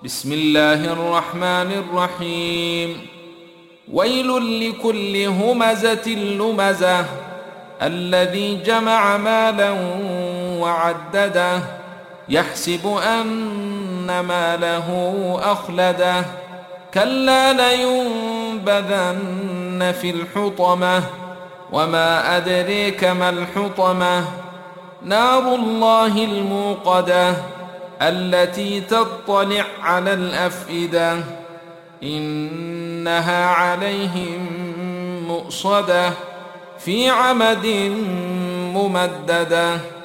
بسم الله الرحمن الرحيم. ويل لكل همزة لمزة الذي جمع مالا وعدده يحسب أن ماله أخلده كلا لينبذن في الحطمة وما أدريك ما الحطمة نار الله الموقدة التي تطلع على الأفئدة إنها عليهم مؤصدة في عمد ممددة.